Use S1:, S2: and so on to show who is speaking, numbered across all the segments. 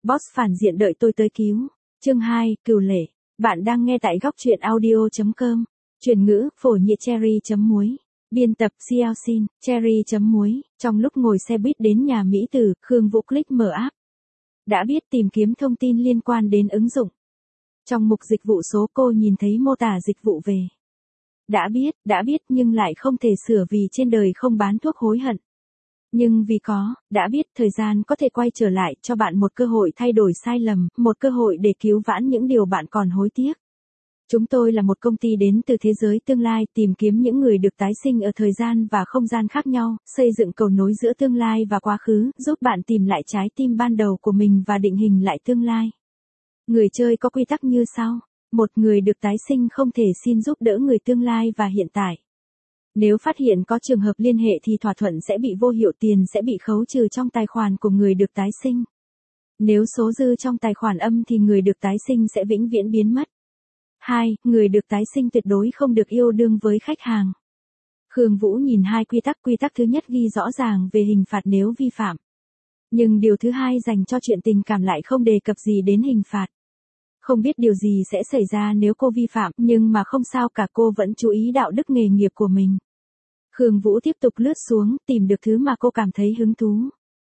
S1: Boss phản diện đợi tôi tới cứu. Chương 2, Cừu Lệ. Bạn đang nghe tại góc truyện audio.com. Chuyển ngữ, phổ nhị cherry.muối. Biên tập Xiao Xin, cherry.muối. Trong lúc ngồi xe buýt đến nhà Mỹ Từ, Khương Vũ click mở app. Đã biết tìm kiếm thông tin liên quan đến ứng dụng. Trong mục dịch vụ số cô nhìn thấy mô tả dịch vụ về. Đã biết nhưng lại không thể sửa vì trên đời không bán thuốc hối hận. Nhưng vì đã biết thời gian có thể quay trở lại cho bạn một cơ hội thay đổi sai lầm, một cơ hội để cứu vãn những điều bạn còn hối tiếc. Chúng tôi là một công ty đến từ thế giới tương lai tìm kiếm những người được tái sinh ở thời gian và không gian khác nhau, xây dựng cầu nối giữa tương lai và quá khứ, giúp bạn tìm lại trái tim ban đầu của mình và định hình lại tương lai. Người chơi có quy tắc như sau. Một người được tái sinh không thể xin giúp đỡ người tương lai và hiện tại. Nếu phát hiện có trường hợp liên hệ thì thỏa thuận sẽ bị vô hiệu, tiền sẽ bị khấu trừ trong tài khoản của người được tái sinh. Nếu số dư trong tài khoản âm thì người được tái sinh sẽ vĩnh viễn biến mất. 2. Người được tái sinh tuyệt đối không được yêu đương với khách hàng. Khương Vũ nhìn hai quy tắc thứ nhất ghi rõ ràng về hình phạt nếu vi phạm. Nhưng điều thứ hai dành cho chuyện tình cảm lại không đề cập gì đến hình phạt. Không biết điều gì sẽ xảy ra nếu cô vi phạm, nhưng mà không sao cả, cô vẫn chú ý đạo đức nghề nghiệp của mình. Khương Vũ tiếp tục lướt xuống, tìm được thứ mà cô cảm thấy hứng thú.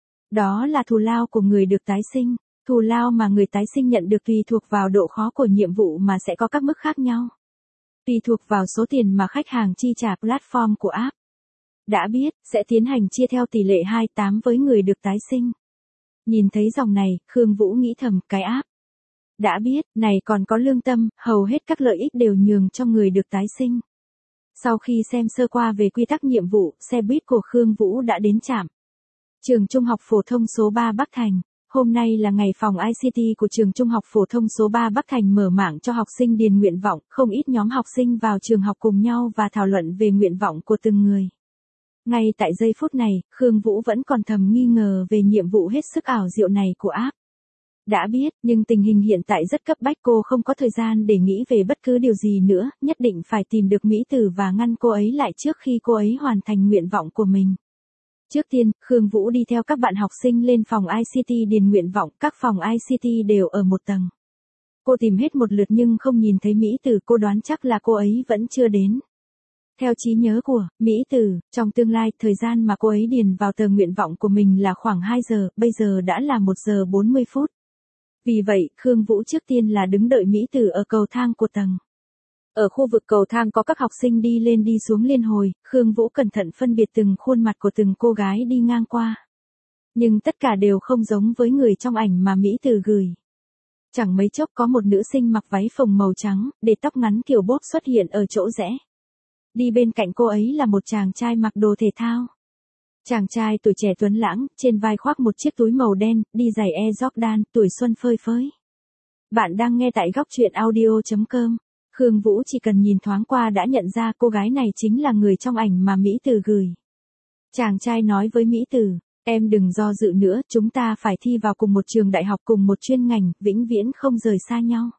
S1: Đó là thù lao của người được tái sinh. Thù lao mà người tái sinh nhận được tùy thuộc vào độ khó của nhiệm vụ mà sẽ có các mức khác nhau. Tùy thuộc vào số tiền mà khách hàng chi trả platform của app. Đã biết, sẽ tiến hành chia theo tỷ lệ 2:8 với người được tái sinh. Nhìn thấy dòng này, Khương Vũ nghĩ thầm, cái app. Đã biết, này còn có lương tâm, hầu hết các lợi ích đều nhường cho người được tái sinh. Sau khi xem sơ qua về quy tắc nhiệm vụ, xe buýt của Khương Vũ đã đến trạm. Trường Trung học phổ thông số 3 Bắc Thành. Hôm nay là ngày phòng ICT của trường Trung học phổ thông số 3 Bắc Thành mở mảng cho học sinh điền nguyện vọng, không ít nhóm học sinh vào trường học cùng nhau và thảo luận về nguyện vọng của từng người. Ngay tại giây phút này, Khương Vũ vẫn còn thầm nghi ngờ về nhiệm vụ hết sức ảo diệu này của app. Đã biết, nhưng tình hình hiện tại rất cấp bách, cô không có thời gian để nghĩ về bất cứ điều gì nữa, nhất định phải tìm được Mỹ Từ và ngăn cô ấy lại trước khi cô ấy hoàn thành nguyện vọng của mình. Trước tiên, Khương Vũ đi theo các bạn học sinh lên phòng ICT điền nguyện vọng, các phòng ICT đều ở một tầng. Cô tìm hết một lượt nhưng không nhìn thấy Mỹ Từ, cô đoán chắc là cô ấy vẫn chưa đến. Theo trí nhớ của Mỹ Từ, trong tương lai, thời gian mà cô ấy điền vào tờ nguyện vọng của mình là khoảng 2 giờ, bây giờ đã là 1 giờ 40 phút. Vì vậy, Khương Vũ trước tiên là đứng đợi Mỹ Từ ở cầu thang của tầng. Ở khu vực cầu thang có các học sinh đi lên đi xuống liên hồi, Khương Vũ cẩn thận phân biệt từng khuôn mặt của từng cô gái đi ngang qua. Nhưng tất cả đều không giống với người trong ảnh mà Mỹ Từ gửi. Chẳng mấy chốc có một nữ sinh mặc váy phồng màu trắng, để tóc ngắn kiểu bóp xuất hiện ở chỗ rẽ. Đi bên cạnh cô ấy là một chàng trai mặc đồ thể thao. Chàng trai tuổi trẻ tuấn lãng, trên vai khoác một chiếc túi màu đen, đi giày Air Jordan, tuổi xuân phơi phới. Bạn đang nghe tại góc truyện audio.com. Khương Vũ chỉ cần nhìn thoáng qua đã nhận ra cô gái này chính là người trong ảnh mà Mỹ Từ gửi. Chàng trai nói với Mỹ Từ, em đừng do dự nữa, chúng ta phải thi vào cùng một trường đại học cùng một chuyên ngành, vĩnh viễn không rời xa nhau.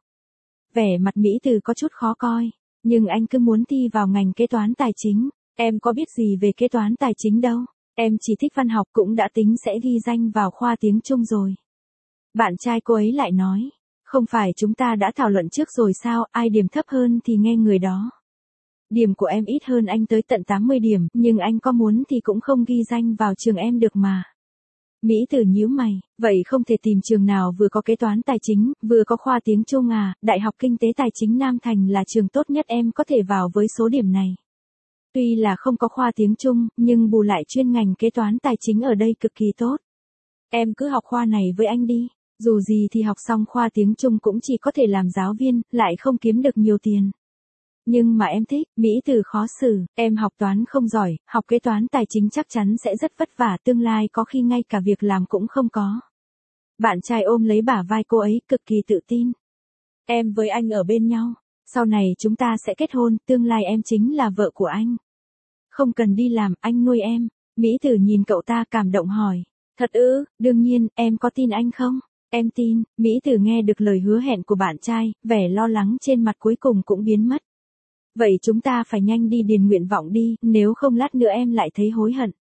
S1: Vẻ mặt Mỹ Từ có chút khó coi, nhưng anh cứ muốn thi vào ngành kế toán tài chính, em có biết gì về kế toán tài chính đâu, em chỉ thích văn học, cũng đã tính sẽ ghi danh vào khoa tiếng Trung rồi. Bạn trai cô ấy lại nói. Không phải chúng ta đã thảo luận trước rồi sao, ai điểm thấp hơn thì nghe người đó. Điểm của em ít hơn anh tới tận 80 điểm, nhưng anh có muốn thì cũng không ghi danh vào trường em được mà. Mỹ Từ nhíu mày, vậy không thể tìm trường nào vừa có kế toán tài chính, vừa có khoa tiếng Trung à, Đại học Kinh tế Tài chính Nam Thành là trường tốt nhất em có thể vào với số điểm này. Tuy là không có khoa tiếng Trung, nhưng bù lại chuyên ngành kế toán tài chính ở đây cực kỳ tốt. Em cứ học khoa này với anh đi. Dù gì thì học xong khoa tiếng Trung cũng chỉ có thể làm giáo viên, lại không kiếm được nhiều tiền. Nhưng mà em thích, Mỹ Từ khó xử, em học toán không giỏi, học kế toán tài chính chắc chắn sẽ rất vất vả, tương lai có khi ngay cả việc làm cũng không có. Bạn trai ôm lấy bả vai cô ấy, cực kỳ tự tin. Em với anh ở bên nhau, sau này chúng ta sẽ kết hôn, tương lai em chính là vợ của anh. Không cần đi làm, anh nuôi em. Mỹ Từ nhìn cậu ta cảm động hỏi, thật ư, đương nhiên, em có tin anh không? Em tin. Mỹ Từ nghe được lời hứa hẹn của bạn trai, vẻ lo lắng trên mặt cuối cùng cũng biến mất. Vậy chúng ta phải nhanh đi điền nguyện vọng đi, nếu không lát nữa em lại thấy hối hận.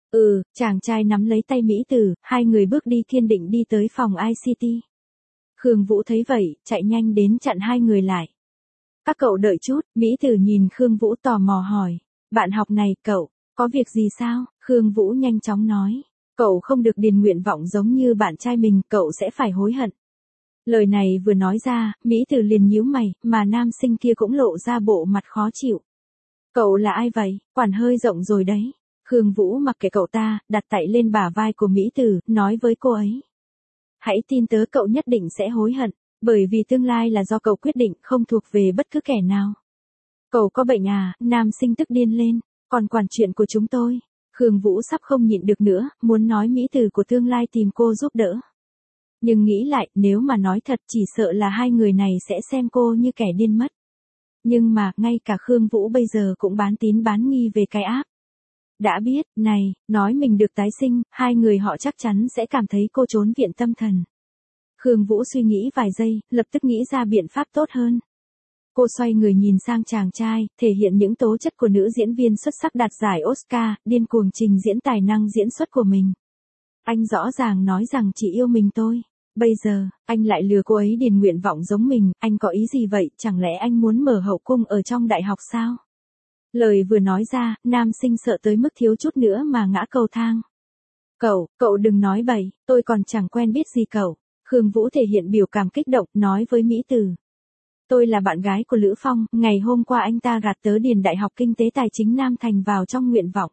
S1: Chàng trai nắm lấy tay Mỹ Tử, hai người bước đi kiên định đi tới phòng ICT. Khương Vũ thấy vậy, chạy nhanh đến chặn hai người lại. Các cậu đợi chút, Mỹ Tử nhìn Khương Vũ tò mò hỏi. Bạn học này, cậu, có việc gì sao? Khương Vũ nhanh chóng nói. Cậu không được điền nguyện vọng giống như bạn trai mình, cậu sẽ phải hối hận. Lời này vừa nói ra, Mỹ Tử liền nhíu mày, mà nam sinh kia cũng lộ ra bộ mặt khó chịu. Cậu là ai vậy? Quản hơi rộng rồi đấy. Khương Vũ mặc kệ cậu ta, đặt tay lên bả vai của Mỹ Tử, nói với cô ấy. Hãy tin tớ, cậu nhất định sẽ hối hận, bởi vì tương lai là do cậu quyết định, không thuộc về bất cứ kẻ nào. Cậu có bệnh à? Nam sinh tức điên lên. Còn quản chuyện của chúng tôi. Khương Vũ sắp không nhịn được nữa, muốn nói Mỹ Tử của tương lai tìm cô giúp đỡ. Nhưng nghĩ lại, nếu mà nói thật chỉ sợ là hai người này sẽ xem cô như kẻ điên mất. Nhưng mà, ngay cả Khương Vũ bây giờ cũng bán tín bán nghi về cái áp. Đã biết, này, nói mình được tái sinh, hai người họ chắc chắn sẽ cảm thấy cô trốn viện tâm thần. Khương Vũ suy nghĩ vài giây, lập tức nghĩ ra biện pháp tốt hơn. Cô xoay người nhìn sang chàng trai, thể hiện những tố chất của nữ diễn viên xuất sắc đạt giải Oscar, điên cuồng trình diễn tài năng diễn xuất của mình. Anh rõ ràng nói rằng chỉ yêu mình thôi. Bây giờ, anh lại lừa cô ấy điền nguyện vọng giống mình, anh có ý gì vậy, chẳng lẽ anh muốn mở hậu cung ở trong đại học sao? Lời vừa nói ra, nam sinh sợ tới mức thiếu chút nữa mà ngã cầu thang. Cậu đừng nói bậy, tôi còn chẳng quen biết gì cậu. Khương Vũ thể hiện biểu cảm kích động, nói với Mỹ Tử. Tôi là bạn gái của Lữ Phong, ngày hôm qua anh ta gạt tớ điền Đại học Kinh tế Tài chính Nam Thành vào trong nguyện vọng.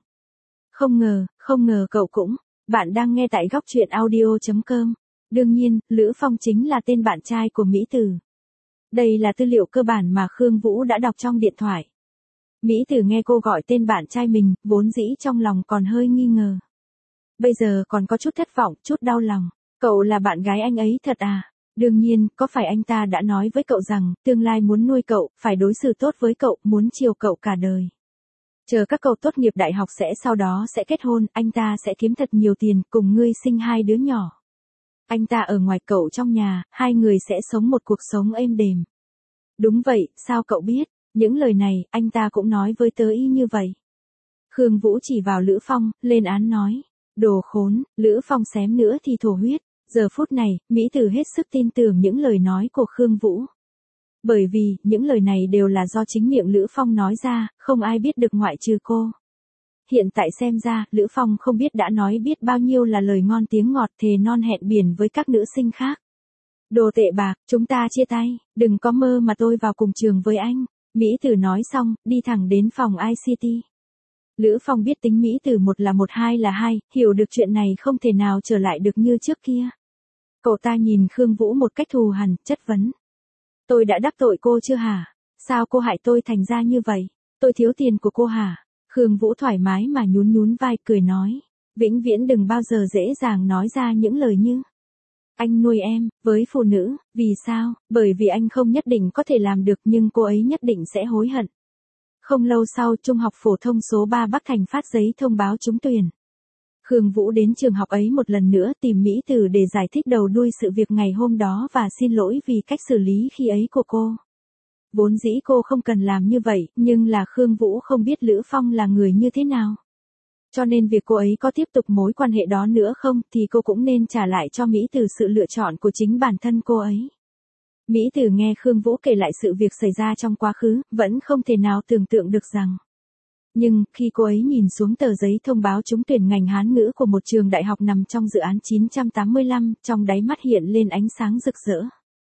S1: Không ngờ cậu cũng. Bạn đang nghe tại góc truyện audio.com. Đương nhiên, Lữ Phong chính là tên bạn trai của Mỹ Tử. Đây là tư liệu cơ bản mà Khương Vũ đã đọc trong điện thoại. Mỹ Tử nghe cô gọi tên bạn trai mình, vốn dĩ trong lòng còn hơi nghi ngờ. Bây giờ còn có chút thất vọng, chút đau lòng. Cậu là bạn gái anh ấy thật à? Đương nhiên, có phải anh ta đã nói với cậu rằng, tương lai muốn nuôi cậu, phải đối xử tốt với cậu, muốn chiều cậu cả đời. Chờ các cậu tốt nghiệp đại học sau đó sẽ kết hôn, anh ta sẽ kiếm thật nhiều tiền, cùng ngươi sinh hai đứa nhỏ. Anh ta ở ngoài cậu trong nhà, hai người sẽ sống một cuộc sống êm đềm. Đúng vậy, sao cậu biết? Những lời này, anh ta cũng nói với tớ y như vậy. Khương Vũ chỉ vào Lữ Phong, lên án nói. Đồ khốn, Lữ Phong xém nữa thì thổ huyết. Giờ phút này, Mỹ Tử hết sức tin tưởng những lời nói của Khương Vũ. Bởi vì, những lời này đều là do chính miệng Lữ Phong nói ra, không ai biết được ngoại trừ cô. Hiện tại xem ra, Lữ Phong không biết đã nói biết bao nhiêu là lời ngon tiếng ngọt thề non hẹn biển với các nữ sinh khác. Đồ tệ bạc, chúng ta chia tay, đừng có mơ mà tôi vào cùng trường với anh. Mỹ Tử nói xong, đi thẳng đến phòng ICT. Lữ Phong biết tính Mỹ Tử một là một hai là hai, hiểu được chuyện này không thể nào trở lại được như trước kia. Cậu ta nhìn Khương Vũ một cách thù hằn, chất vấn. Tôi đã đắc tội cô chưa hả? Sao cô hại tôi thành ra như vậy? Tôi thiếu tiền của cô hả? Khương Vũ thoải mái mà nhún vai cười nói. Vĩnh viễn đừng bao giờ dễ dàng nói ra những lời như. Anh nuôi em, với phụ nữ, vì sao? Bởi vì anh không nhất định có thể làm được nhưng cô ấy nhất định sẽ hối hận. Không lâu sau, Trung học phổ thông số 3 Bắc Thành phát giấy thông báo trúng tuyển. Khương Vũ đến trường học ấy một lần nữa tìm Mỹ Tử để giải thích đầu đuôi sự việc ngày hôm đó và xin lỗi vì cách xử lý khi ấy của cô. Vốn dĩ cô không cần làm như vậy, nhưng là Khương Vũ không biết Lữ Phong là người như thế nào. Cho nên việc cô ấy có tiếp tục mối quan hệ đó nữa không thì cô cũng nên trả lại cho Mỹ Tử sự lựa chọn của chính bản thân cô ấy. Mỹ Tử nghe Khương Vũ kể lại sự việc xảy ra trong quá khứ, vẫn không thể nào tưởng tượng được rằng. Nhưng, khi cô ấy nhìn xuống tờ giấy thông báo trúng tuyển ngành Hán ngữ của một trường đại học nằm trong dự án 985, trong đáy mắt hiện lên ánh sáng rực rỡ.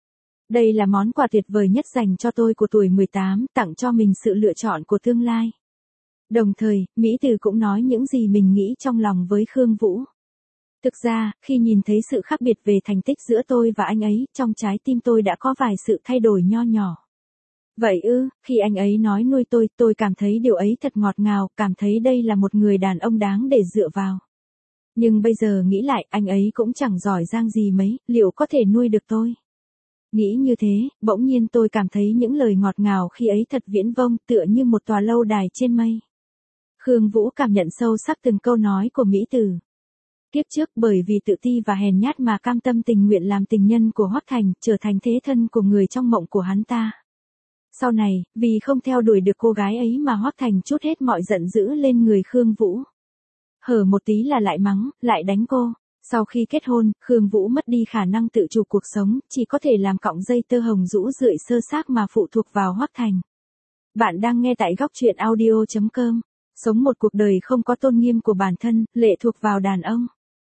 S1: Đây là món quà tuyệt vời nhất dành cho tôi của tuổi 18, tặng cho mình sự lựa chọn của tương lai. Đồng thời, Mỹ Tử cũng nói những gì mình nghĩ trong lòng với Khương Vũ. Thực ra, khi nhìn thấy sự khác biệt về thành tích giữa tôi và anh ấy, trong trái tim tôi đã có vài sự thay đổi nho nhỏ. Vậy khi anh ấy nói nuôi tôi cảm thấy điều ấy thật ngọt ngào, cảm thấy đây là một người đàn ông đáng để dựa vào. Nhưng bây giờ nghĩ lại, anh ấy cũng chẳng giỏi giang gì mấy, liệu có thể nuôi được tôi? Nghĩ như thế, bỗng nhiên tôi cảm thấy những lời ngọt ngào khi ấy thật viễn vông, tựa như một tòa lâu đài trên mây. Khương Vũ cảm nhận sâu sắc từng câu nói của Mỹ Tử. Kiếp trước bởi vì tự ti và hèn nhát mà cam tâm tình nguyện làm tình nhân của Hoắc Thành, trở thành thế thân của người trong mộng của hắn ta. Sau này, vì không theo đuổi được cô gái ấy mà Hoắc Thành trút hết mọi giận dữ lên người Khương Vũ. hở một tí là lại mắng, lại đánh cô. Sau khi kết hôn, Khương Vũ mất đi khả năng tự chủ cuộc sống, chỉ có thể làm cọng dây tơ hồng rũ rượi sơ xác mà phụ thuộc vào Hoắc Thành. Bạn đang nghe tại góc truyện audio.com. Sống một cuộc đời không có tôn nghiêm của bản thân, lệ thuộc vào đàn ông.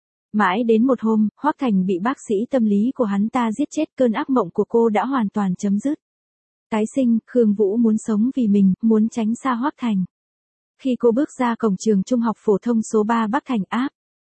S1: Mãi đến một hôm, Hoắc Thành bị bác sĩ tâm lý của hắn ta giết chết, cơn ác mộng của cô đã hoàn toàn chấm dứt. Tái sinh, Khương Vũ muốn sống vì mình, muốn tránh xa Hoắc Thành. Khi cô bước ra cổng trường trung học phổ thông số 3 Bắc Thành áp.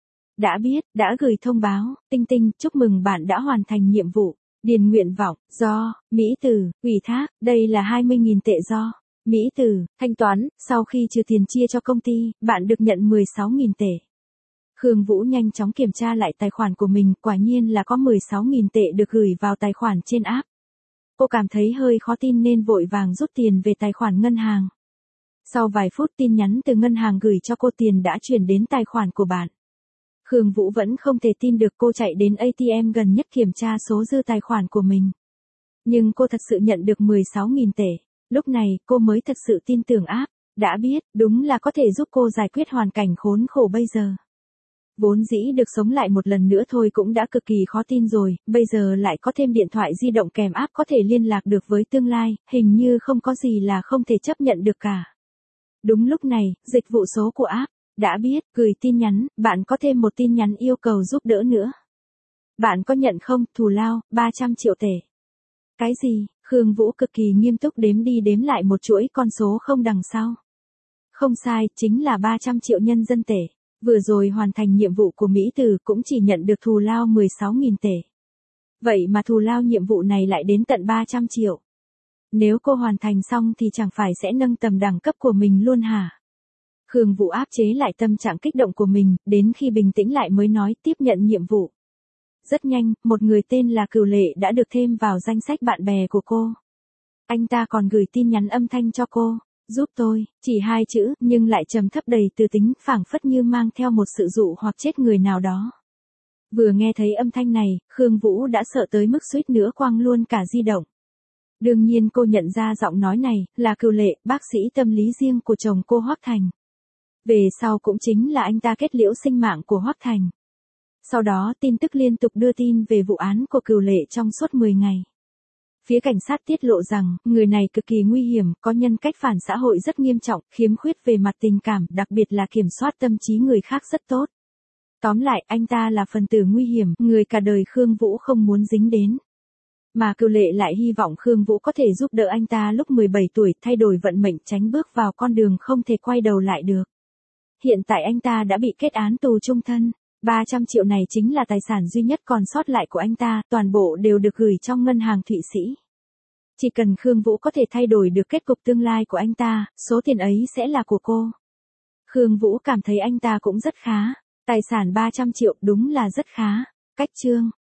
S1: Đã biết, đã gửi thông báo, Tinh Tinh, chúc mừng bạn đã hoàn thành nhiệm vụ. Điền nguyện vọng, do, Mỹ Từ, ủy thác, đây là 20.000 tệ do. Mỹ Từ, thanh toán, sau khi trừ tiền chia cho công ty, bạn được nhận 16.000 tệ. Khương Vũ nhanh chóng kiểm tra lại tài khoản của mình, quả nhiên là có 16.000 tệ được gửi vào tài khoản trên app. Cô cảm thấy hơi khó tin nên vội vàng rút tiền về tài khoản ngân hàng. Sau vài phút tin nhắn từ ngân hàng gửi cho cô tiền đã chuyển đến tài khoản của bạn. Khương Vũ vẫn không thể tin được, cô chạy đến ATM gần nhất kiểm tra số dư tài khoản của mình. Nhưng cô thật sự nhận được 16.000 tệ. Lúc này, cô mới thật sự tin tưởng app. Đã biết, đúng là có thể giúp cô giải quyết hoàn cảnh khốn khổ bây giờ. Vốn dĩ được sống lại một lần nữa thôi cũng đã cực kỳ khó tin rồi, bây giờ lại có thêm điện thoại di động kèm app có thể liên lạc được với tương lai, hình như không có gì là không thể chấp nhận được cả. Đúng lúc này, dịch vụ số của app. Đã biết, gửi tin nhắn, bạn có thêm một tin nhắn yêu cầu giúp đỡ nữa. Bạn có nhận không, thù lao, 300 triệu tệ. Cái gì, Khương Vũ cực kỳ nghiêm túc đếm đi đếm lại một chuỗi con số không đằng sau. Không sai, chính là 300 triệu nhân dân tệ. Vừa rồi hoàn thành nhiệm vụ của Mỹ Từ cũng chỉ nhận được thù lao 16.000 tệ. Vậy mà thù lao nhiệm vụ này lại đến tận 300 triệu. Nếu cô hoàn thành xong thì chẳng phải sẽ nâng tầm đẳng cấp của mình luôn hả? Khương Vũ áp chế lại tâm trạng kích động của mình, đến khi bình tĩnh lại mới nói tiếp nhận nhiệm vụ. Rất nhanh, một người tên là Cửu Lệ đã được thêm vào danh sách bạn bè của cô. Anh ta còn gửi tin nhắn âm thanh cho cô, giúp tôi, chỉ 2 chữ, nhưng lại trầm thấp đầy từ tính, phảng phất như mang theo một sự dụ hoặc chết người nào đó. Vừa nghe thấy âm thanh này, Khương Vũ đã sợ tới mức suýt nữa quăng luôn cả di động. Đương nhiên cô nhận ra giọng nói này, là Cửu Lệ, bác sĩ tâm lý riêng của chồng cô Hoắc Thành. Về sau cũng chính là anh ta kết liễu sinh mạng của Hoắc Thành. Sau đó tin tức liên tục đưa tin về vụ án của Cửu Lệ trong suốt 10 ngày. Phía cảnh sát tiết lộ rằng, người này cực kỳ nguy hiểm, có nhân cách phản xã hội rất nghiêm trọng, khiếm khuyết về mặt tình cảm, đặc biệt là kiểm soát tâm trí người khác rất tốt. Tóm lại, anh ta là phần tử nguy hiểm, người cả đời Khương Vũ không muốn dính đến. Mà Cửu Lệ lại hy vọng Khương Vũ có thể giúp đỡ anh ta lúc 17 tuổi thay đổi vận mệnh, tránh bước vào con đường không thể quay đầu lại được. Hiện tại anh ta đã bị kết án tù chung thân. 300 triệu này chính là tài sản duy nhất còn sót lại của anh ta, toàn bộ đều được gửi trong ngân hàng Thụy Sĩ. Chỉ cần Khương Vũ có thể thay đổi được kết cục tương lai của anh ta, số tiền ấy sẽ là của cô. Khương Vũ cảm thấy anh ta cũng rất khá. Tài sản 300 triệu đúng là rất khá. Cách chương.